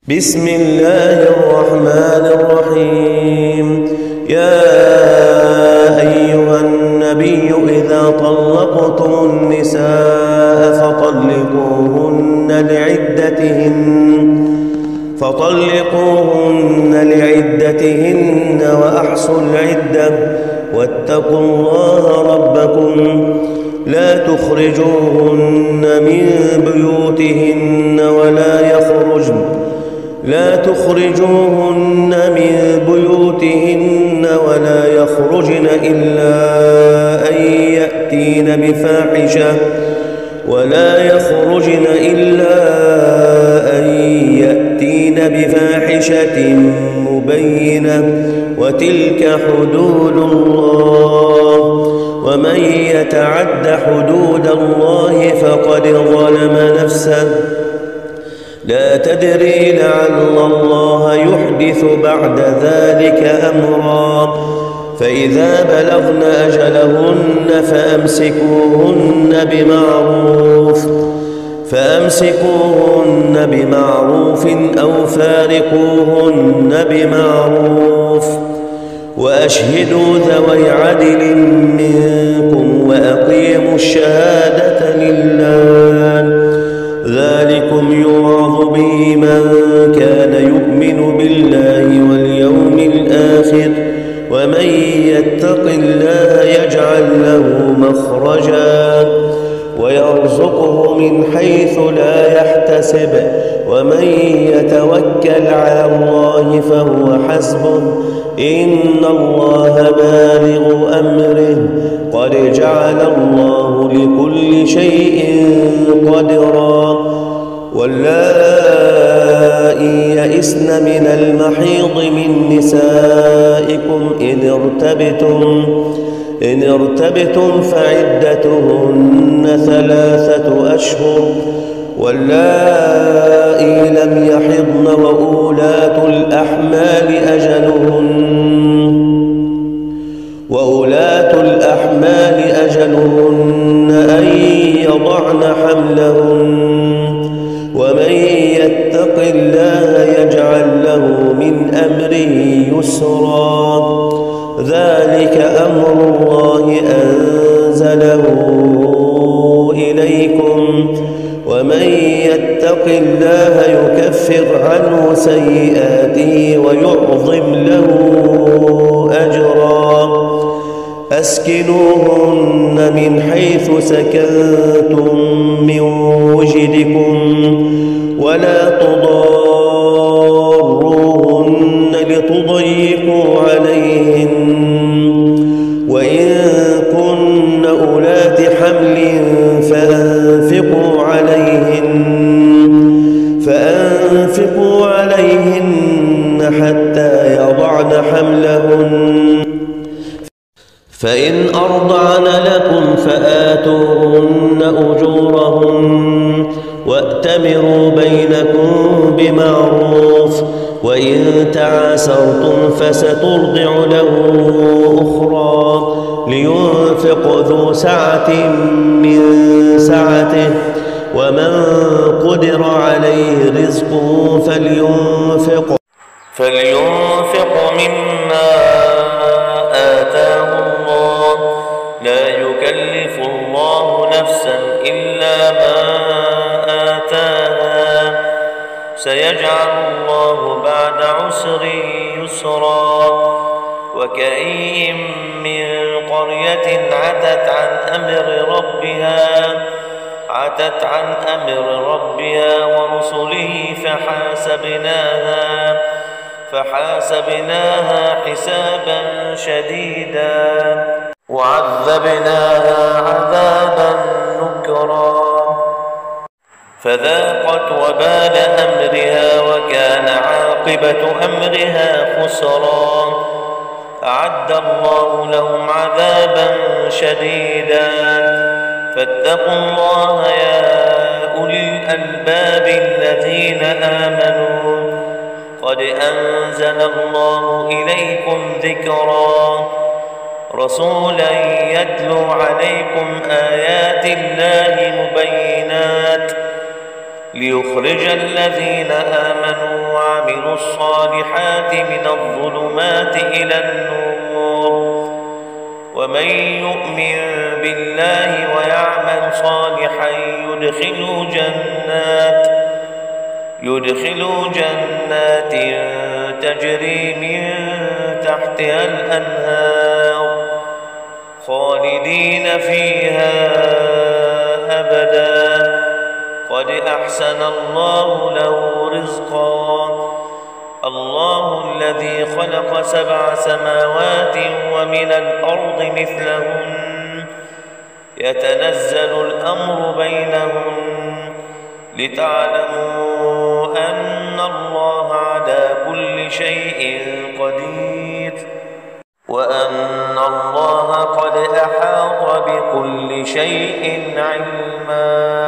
بسم الله الرحمن الرحيم. يا أيها النبي إذا طلقتم النساء فطلقوهن لعدتهن وأحصوا العدة واتقوا الله ربكم لا تخرجوهن من بيوتهن ولا يخرجن إلا أن يأتين بفاحشة مبينة وتلك حدود الله ومن يتعد حدود الله فقد ظلم نفسه لا تدري لعل الله يحدث بعد ذلك أمرا فإذا بلغن أجلهن فأمسكوهن بمعروف أو فارقوهن بمعروف وأشهدوا ذوي عدل منكم وأقيموا الشهادة لله ذلكم يوعظ به من كان يؤمن بالله واليوم الآخر ومن يتق الله يجعل له مخرجا ويرزقه من حيث لا يحتسب ومن يتوكل على الله فهو حسبه إن الله بالغ أمره قد جعل الله لكل شيء قدرا واللائي يئسن من المحيض من نسائكم إن ارتبتم فعدتهن 3 أشهر واللائي لم يحضن وأولاة الأحمال أجلهن أن يضعن حملهن ومن يتق الله يجعل له من أمره يسرا ذلك أمر الله أنزله إليكم ومن يتق الله يكفر عنه سيئاته ويعظم له أجرا أسكنوهن من حيث سكنتم من وجدكم ولا تضاروهن لتضيقوا عليهن وإن كن أولات حمل فأنفقوا عليهن حتى يضعن حملهن فإن أرضعن لكم فآتوهن أجورهن وأتمروا بينكم بمعروف وإن تعاسرتم فسترضع له أخرى لينفق ذو سعة من سعته ومن قدر عليه رزقه فلينفق مما آتاه الله لا يكلف الله نفسا إلا ما آتاها سيجعل الله بعد عسر يسرا وكأي من قرية عتت عن أمر ربها ورسله فحاسبناها حسابا شديدا وعذبناها عذابا نكرا فذاقت وبال أمرها وكان عاقبة أمرها خسرا أعد الله لهم عذابا شديدا فاتقوا الله يا أولي الألباب الذين آمنوا قد أنزل الله إليكم ذكرا رسولا يتلو عليكم آيات الله مبينات ليخرج الذين آمنوا وعملوا الصالحات من الظلمات إلى النور. ومن يؤمن بالله ويعمل صالحا يدخل جنات تجري من تحتها الأنهار خالدين فيها أبدا قد أحسن الله له رزقا. الله الذي خلق 7 سماوات ومن الأرض مثلهن يتنزل الأمر بينهن لتعلموا أن الله على كل شيء قدير وأن الله قد أحاط بكل شيء علما.